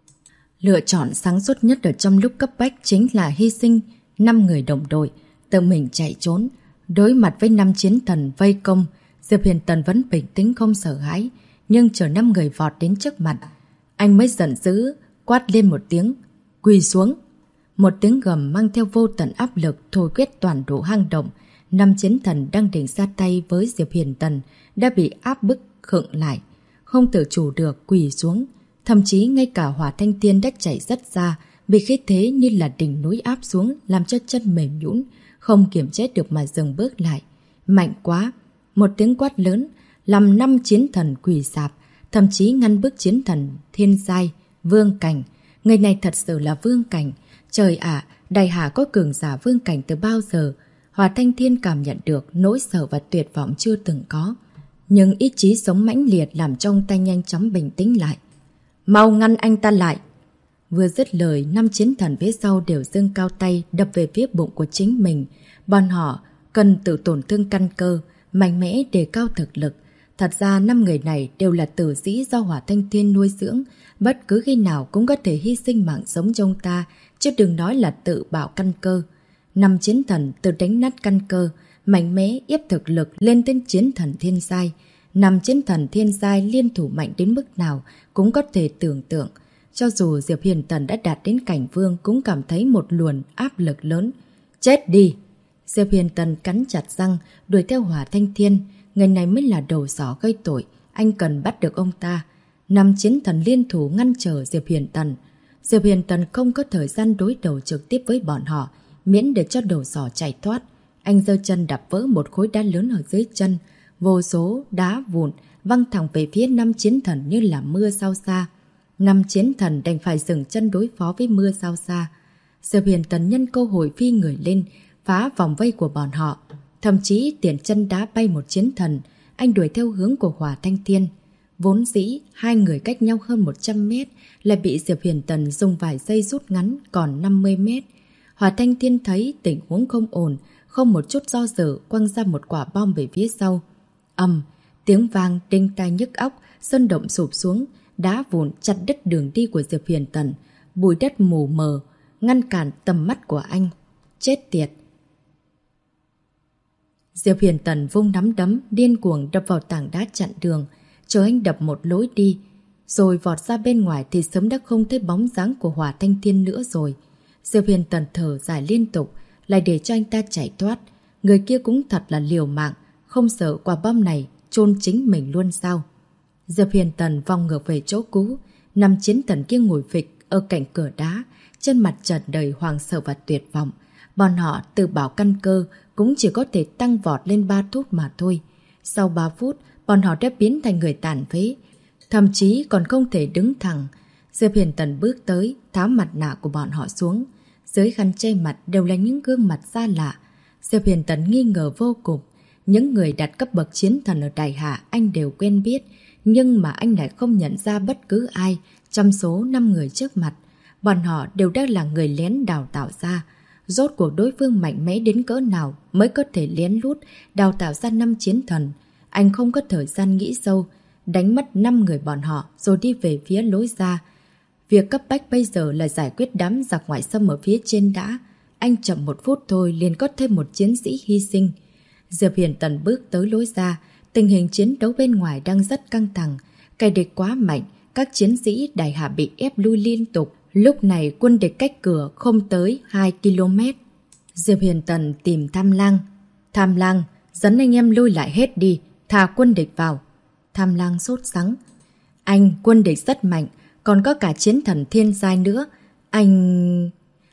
Lựa chọn sáng suốt nhất ở trong lúc cấp bách chính là hy sinh 5 người đồng đội, tự mình chạy trốn. Đối mặt với 5 chiến thần vây công, Diệp Huyền Tần vẫn bình tĩnh không sợ hãi, nhưng chờ 5 người vọt đến trước mặt, anh mới giận dữ, quát lên một tiếng, quỳ xuống. Một tiếng gầm mang theo vô tận áp lực thôi quyết toàn bộ hang động. 5 chiến thần đang định ra tay với Diệp Huyền Tần đã bị áp bức khựng lại, không tự chủ được quỳ xuống. Thậm chí ngay cả Hỏa Thanh Thiên đã chạy rất xa, bị khí thế như là đỉnh núi áp xuống làm cho chân mềm nhũn, không kiềm chế được mà dừng bước lại. Mạnh quá! Một tiếng quát lớn làm 5 chiến thần quỳ sạp, thậm chí ngăn bước chiến thần thiên giai, vương cảnh. Người này thật sự là vương cảnh. Trời ạ, Đại Hạ có cường giả vương cảnh từ bao giờ? Hỏa Thanh Thiên cảm nhận được nỗi sợ và tuyệt vọng chưa từng có. Nhưng ý chí sống mãnh liệt làm cho ông ta nhanh chóng bình tĩnh lại. Mau ngăn anh ta lại! Vừa dứt lời, 5 chiến thần phía sau đều giương cao tay đập về phía bụng của chính mình. Bọn họ cần tự tổn thương căn cơ, mạnh mẽ để cao thực lực. Thật ra 5 người này đều là tử sĩ do Hỏa Thanh Thiên nuôi dưỡng, bất cứ khi nào cũng có thể hy sinh mạng sống cho ông ta, chứ đừng nói là tự bảo căn cơ. 5 chiến thần tự đánh nát căn cơ, mạnh mẽ ép thực lực lên tên chiến thần thiên giai. 5 chiến thần thiên giai liên thủ mạnh đến mức nào cũng có thể tưởng tượng. Cho dù Diệp Huyền Tần đã đạt đến cảnh vương cũng cảm thấy một luồng áp lực lớn. Chết đi! Diệp Huyền Tần cắn chặt răng, đuổi theo Hỏa Thanh Thiên. Người này mới là đầu sỏ gây tội, anh cần bắt được ông ta. 5 chiến thần liên thủ ngăn trở Diệp Huyền Tần. Diệp Huyền Tần không có thời gian đối đầu trực tiếp với bọn họ, miễn để cho đầu sỏ chạy thoát. Anh giơ chân đạp vỡ một khối đá lớn ở dưới chân, vô số đá vụn văng thẳng về phía 5 chiến thần như là mưa sao xa. 5 chiến thần đành phải dừng chân đối phó với mưa sao xa. Diệp Huyền Tần nhân cơ hội phi người lên, phá vòng vây của bọn họ. Thậm chí tiền chân đá bay một chiến thần, anh đuổi theo hướng của Hỏa Thanh Thiên. Vốn dĩ, 2 người cách nhau hơn 100 mét, lại bị Diệp Huyền Tần dùng vài giây rút ngắn còn 50 mét. Hỏa Thanh Thiên thấy tình huống không ổn, không một chút do dự quăng ra một quả bom về phía sau. Ầm, tiếng vang đinh tai nhức óc, sơn động sụp xuống, đá vụn chặt đứt đường đi của Diệp Huyền Tần, bụi đất mù mờ ngăn cản tầm mắt của anh. Chết tiệt! Diệp Huyền Tần vung nắm đấm điên cuồng đập vào tảng đá chặn đường, chờ anh đập một lối đi, rồi vọt ra bên ngoài thì sớm đã không thấy bóng dáng của Hỏa Thanh Thiên nữa rồi. Diệp Huyền Tần thở dài liên tục, lại để cho anh ta chạy thoát. Người kia cũng thật là liều mạng, không sợ quả bom này chôn chính mình luôn sao? Diệp Huyền Tần vòng ngược về chỗ cũ, 5 chiến thần kia ngồi phịch ở cạnh cửa đá, trên mặt tràn đầy hoảng sợ và tuyệt vọng. Bọn họ tự bảo căn cơ cũng chỉ có thể tăng vọt lên 3 phút mà thôi. Sau 3 phút, bọn họ đã biến thành người tàn phế, thậm chí còn không thể đứng thẳng. Diệp Huyền Tần bước tới, tháo mặt nạ của bọn họ xuống. Dưới khăn che mặt đều là những gương mặt xa lạ. Diệp Huyền Tần nghi ngờ vô cùng. Những người đạt cấp bậc chiến thần ở Đại Hạ anh đều quen biết, nhưng mà anh lại không nhận ra bất cứ ai trong số 5 người trước mặt. Bọn họ đều đã là người lén đào tạo ra. Rốt cuộc đối phương mạnh mẽ đến cỡ nào mới có thể lén lút đào tạo ra 5 chiến thần. Anh không có thời gian nghĩ sâu, đánh mất 5 người bọn họ rồi đi về phía lối ra. Việc cấp bách bây giờ là giải quyết đám giặc ngoại xâm ở phía trên đã. Anh chậm 1 phút thôi liền có thêm một chiến sĩ hy sinh. Diệp Huyền Tần bước tới lối ra. Tình hình chiến đấu bên ngoài đang rất căng thẳng. Kẻ địch quá mạnh, các chiến sĩ Đại Hạ bị ép lui liên tục. Lúc này quân địch cách cửa không tới 2 km. Diệp Huyền Tần tìm Tham Lang. Tham Lang, dẫn anh em lui lại hết đi, thả quân địch vào. Tham Lang sốt sắng. Anh, quân địch rất mạnh, còn có cả chiến thần thiên giai nữa.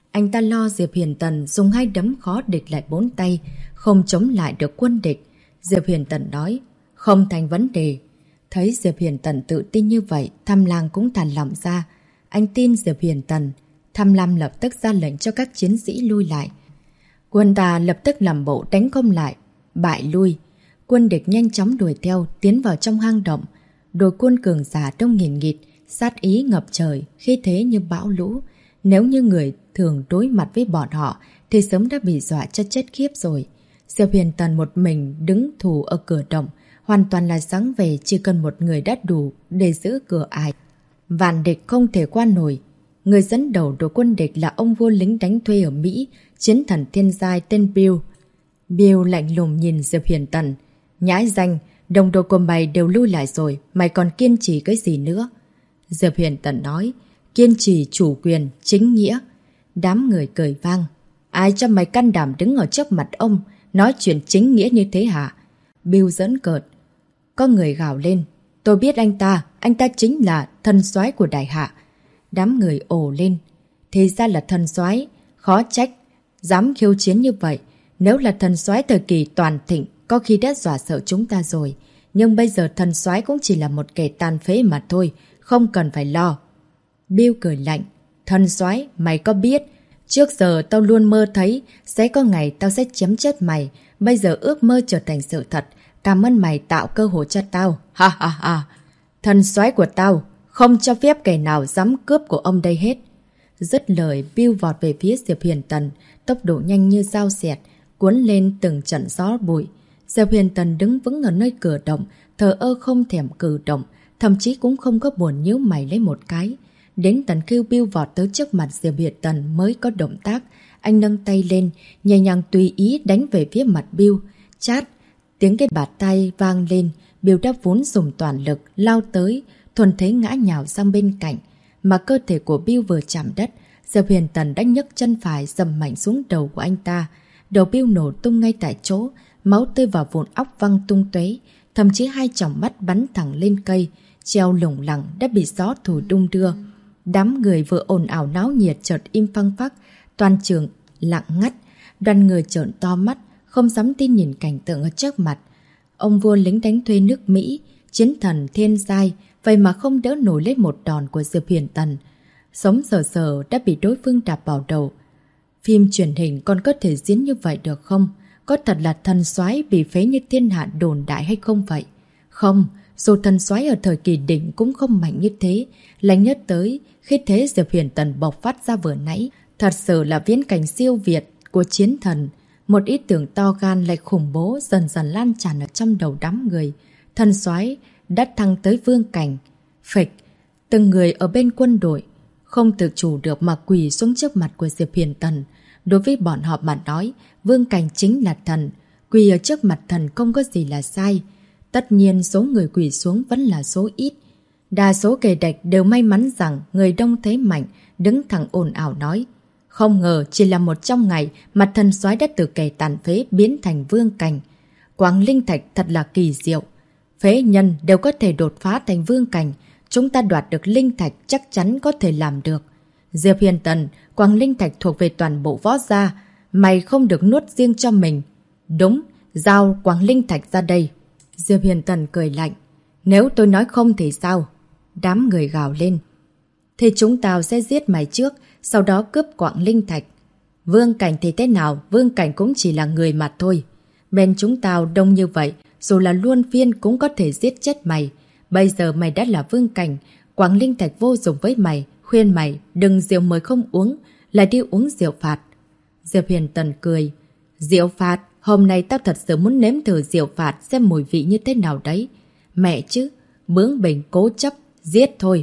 Anh ta lo Diệp Hiền Tần dùng 2 đấm khó địch lại 4 tay, không chống lại được quân địch. Diệp Hiền Tần nói, không thành vấn đề. Thấy Diệp Hiền Tần tự tin như vậy, Tham Lang cũng thả lỏng ra. Anh tin Diệp Hiền Tần. Tham Lam lập tức ra lệnh cho các chiến sĩ lui lại. Quân ta lập tức làm bộ đánh không lại, bại lui. Quân địch nhanh chóng đuổi theo, tiến vào trong hang động. Đội quân cường giả đông nghìn nghịt, sát ý ngập trời, khí thế như bão lũ. Nếu như người thường đối mặt với bọn họ thì sớm đã bị dọa cho chết khiếp rồi. Diệp Hiền Tần một mình đứng thủ ở cửa động, hoàn toàn là sáng về, chỉ cần một người đã đủ để giữ cửa ải. Vạn địch không thể qua nổi. Người dẫn đầu đội quân địch là ông vua lính đánh thuê ở Mỹ, chiến thần thiên giai tên Bill. Bill lạnh lùng nhìn Diệp Hiền Tần. Nhãi danh, đồng đội của mày đều lui lại rồi, mày còn kiên trì cái gì nữa? Diệp Hiền Tần nói, kiên trì chủ quyền, chính nghĩa. Đám người cười vang. Ai cho mày can đảm đứng ở trước mặt ông, nói chuyện chính nghĩa như thế hả? Bill giỡn cợt. Có người gào lên. Tôi biết anh ta chính là thần soái của đại hạ. Đám người ồ lên. Thì ra là thần soái, khó trách. Dám khiêu chiến như vậy. Nếu là thần soái thời kỳ toàn thịnh, có khi đã dọa sợ chúng ta rồi. Nhưng bây giờ thần soái cũng chỉ là một kẻ tàn phế mà thôi, không cần phải lo. Bill cười lạnh. Thần soái, mày có biết? Trước giờ tao luôn mơ thấy sẽ có ngày tao sẽ chém chết mày. Bây giờ ước mơ trở thành sự thật. Cảm ơn mày tạo cơ hội cho tao. Ha ha ha. Thần soái của tao không cho phép kẻ nào dám cướp của ông đây hết. Dứt lời, Bill vọt về phía Diệp Hiền Tần, tốc độ nhanh như dao xẹt, cuốn lên từng trận gió bụi. Diệp Hiền Tần đứng vững ở nơi cửa động, thờ ơ không thèm cử động, thậm chí cũng không có buồn nhíu mày lấy một cái. Đến tận khi Bill vọt tới trước mặt Diệp Hiền Tần mới có động tác. Anh nâng tay lên, nhẹ nhàng tùy ý đánh về phía mặt Bill. Chát, tiếng cái bạt tay vang lên. Bill đã vốn dùng toàn lực, lao tới, thuần thế ngã nhào sang bên cạnh. Mà cơ thể của Bill vừa chạm đất, Diệp Hiền Tần đã nhấc chân phải dầm mạnh xuống đầu của anh ta. Đầu Bill nổ tung ngay tại chỗ, máu tươi và vụn óc văng tung tóe, thậm chí 2 tròng mắt bắn thẳng lên cây, treo lủng lẳng đã bị gió thổi đung đưa. Đám người vừa ồn ào náo nhiệt chợt im phăng phắc, toàn trường lặng ngắt, đoàn người trợn to mắt, không dám tin nhìn cảnh tượng ở trước mặt. Ông vua lính đánh thuê nước Mỹ, chiến thần thiên giai, vậy mà không đỡ nổi lên một đòn của Diệp Hiền Tần. Sống sờ sờ đã bị đối phương đạp vào đầu. Phim truyền hình còn có thể diễn như vậy được không? Có thật là thần soái bị phế như thiên hạ đồn đại hay không vậy? Không, dù thần soái ở thời kỳ đỉnh cũng không mạnh như thế. Lãnh nhất tới, khi thế Diệp Hiền Tần bộc phát ra vừa nãy, thật sự là viễn cảnh siêu việt của chiến thần. Một ý tưởng to gan lại khủng bố dần dần lan tràn ở trong đầu đám người. Thần soái đã thăng tới vương cảnh. Phịch, từng người ở bên quân đội không tự chủ được mà quỳ xuống trước mặt của Diệp Hiền Tần. Đối với bọn họ mà nói, vương cảnh chính là thần. Quỳ ở trước mặt thần không có gì là sai. Tất nhiên số người quỳ xuống vẫn là số ít. Đa số kẻ địch đều may mắn rằng người đông thế mạnh, đứng thẳng ồn ào nói. Không ngờ chỉ là một trong ngày mà thần soái đã từ kẻ tàn phế biến thành vương cảnh. Quảng Linh Thạch thật là kỳ diệu. Phế nhân đều có thể đột phá thành vương cảnh. Chúng ta đoạt được Linh Thạch chắc chắn có thể làm được. Diệp Hiền Tần, Quảng Linh Thạch thuộc về toàn bộ võ gia. Mày không được nuốt riêng cho mình. Đúng, giao Quảng Linh Thạch ra đây. Diệp Hiền Tần cười lạnh. Nếu tôi nói không thì sao? Đám người gào lên. Thì chúng tao sẽ giết mày trước, sau đó cướp Quảng Linh Thạch. Vương cảnh thì thế nào, vương cảnh cũng chỉ là người mà thôi. Bên chúng tao đông như vậy, dù là luân phiên cũng có thể giết chết mày. Bây giờ mày đã là vương cảnh, Quảng Linh Thạch vô dụng với mày, khuyên mày đừng rượu mới không uống, lại đi uống rượu phạt. Diệp Hiền Tần cười. Rượu phạt? Hôm nay tao thật sự muốn nếm thử rượu phạt xem mùi vị như thế nào đấy. Mẹ chứ, bướng bỉnh cố chấp, giết thôi.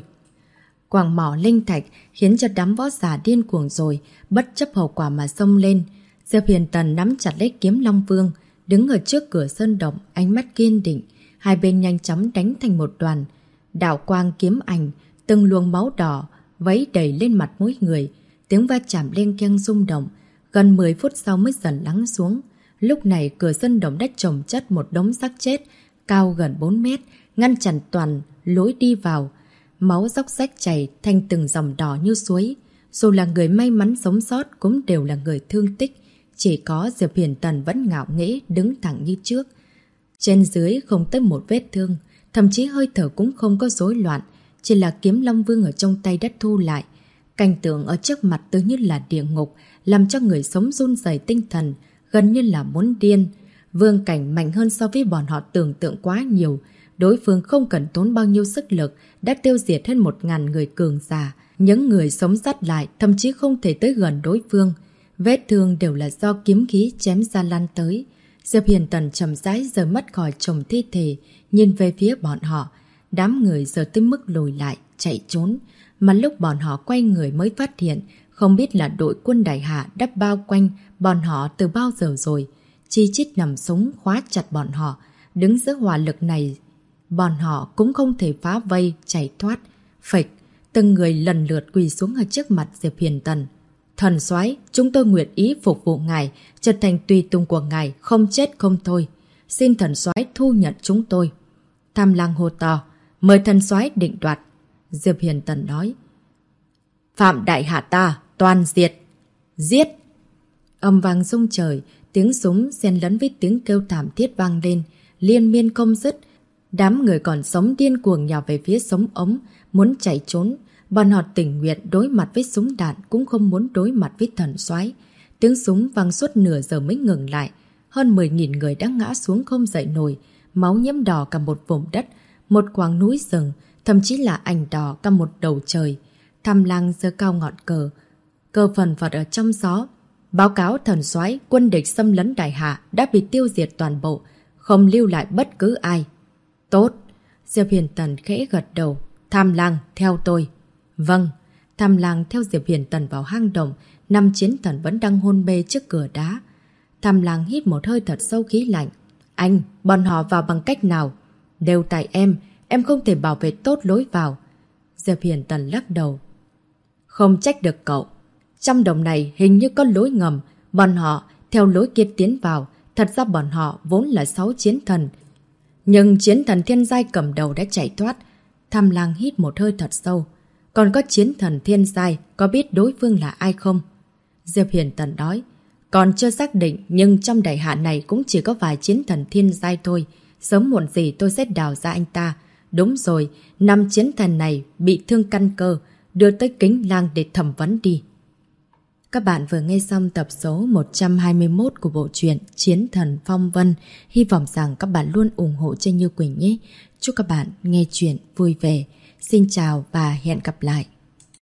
Quảng mỏ linh thạch khiến cho đám võ giả điên cuồng rồi, bất chấp hậu quả mà xông lên. Diệp Hiền Tần nắm chặt lấy kiếm Long Vương, đứng ở trước cửa sơn động, ánh mắt kiên định. Hai bên nhanh chóng đánh thành một đoàn. Đạo quang kiếm ảnh, từng luồng máu đỏ, vấy đầy lên mặt mỗi người. Tiếng va chạm len keng rung động. Gần 10 phút sau mới dần lắng xuống. Lúc này cửa sơn động đã chồng chất một đống xác chết, cao gần 4 mét, ngăn chặn toàn lối đi vào. Máu róc rách chảy thành từng dòng đỏ như suối. Dù là người may mắn sống sót cũng đều là người thương tích. Chỉ có Diệp Huyền Tần vẫn ngạo nghễ đứng thẳng như trước. Trên dưới không tới một vết thương, thậm chí hơi thở cũng không có rối loạn, chỉ là kiếm Long Vương ở trong tay đã thu lại. Cảnh tượng ở trước mặt tự như là địa ngục, làm cho người sống run rẩy tinh thần, gần như là muốn điên. Vương cảnh mạnh hơn so với bọn họ tưởng tượng quá nhiều. Đối phương không cần tốn bao nhiêu sức lực, đã tiêu diệt hơn 1000 người cường giả. Những người sống sót lại thậm chí không thể tới gần đối phương. Vết thương đều là do kiếm khí chém ra lan tới. Diệp Hiền Tần chậm rãi rời mắt khỏi chồng thi thể, nhìn về phía bọn họ. Đám người giờ tới mức lùi lại, chạy trốn. Mà lúc bọn họ quay người mới phát hiện, không biết là đội quân Đại Hạ đã bao quanh bọn họ từ bao giờ rồi. Chi chít nằm súng khóa chặt bọn họ. Đứng giữa hỏa lực này, bọn họ cũng không thể phá vây, chạy thoát. Phịch, từng người lần lượt quỳ xuống ở trước mặt Diệp Hiền Tần. Thần soái, chúng tôi nguyện ý phục vụ ngài, trở thành tùy tùng của ngài, không chết không thôi. Xin thần soái thu nhận chúng tôi. Tham Lang hô to, mời thần soái định đoạt. Diệp Hiền Tần nói, Phạm Đại Hạ ta, toàn diệt. Giết! Âm vang rung trời, tiếng súng xen lẫn với tiếng kêu thảm thiết vang lên, liên miên không dứt. Đám người còn sống điên cuồng nhào về phía sống ống, muốn chạy trốn. Bọn họ tình nguyện đối mặt với súng đạn cũng không muốn đối mặt với thần soái. Tiếng súng vang suốt nửa giờ mới ngừng lại. Hơn 10.000 người đã ngã xuống không dậy nổi, máu nhiễm đỏ cả một vùng đất, một quãng núi rừng, thậm chí là ảnh đỏ cả một đầu trời. Tham Lang giơ cao ngọn cờ, cờ phần phật ở trong gió. Báo cáo thần soái, quân địch xâm lấn Đại Hạ đã bị tiêu diệt toàn bộ, không lưu lại bất cứ ai. Tốt, Diệp Hiền Tần khẽ gật đầu. Tham Lang, theo tôi. Vâng, Tham Lang theo Diệp Hiền Tần vào hang động, năm chiến thần vẫn đang hôn mê trước cửa đá. Tham Lang hít một hơi thật sâu khí lạnh. Anh, bọn họ vào bằng cách nào? Đều tại em không thể bảo vệ tốt lối vào. Diệp Hiền Tần lắc đầu. Không trách được cậu. Trong đồng này hình như có lối ngầm, bọn họ theo lối kia tiến vào. Thật ra bọn họ vốn là 6 chiến thần. Nhưng chiến thần thiên giai cầm đầu đã chạy thoát. Tham Lang hít một hơi thật sâu. Còn có chiến thần thiên giai, có biết đối phương là ai không? Diệp Hiền Tần nói. Còn chưa xác định, nhưng trong Đại Hạ này cũng chỉ có vài chiến thần thiên giai thôi. Sớm muộn gì tôi sẽ đào ra anh ta. Đúng rồi, 5 chiến thần này bị thương căn cơ, đưa tới Kính Lang để thẩm vấn đi. Các bạn vừa nghe xong tập số 121 của bộ truyện Chiến Thần Phong Vân. Hy vọng rằng các bạn luôn ủng hộ cho Như Quỳnh nhé. Chúc các bạn nghe chuyện vui vẻ. Xin chào và hẹn gặp lại.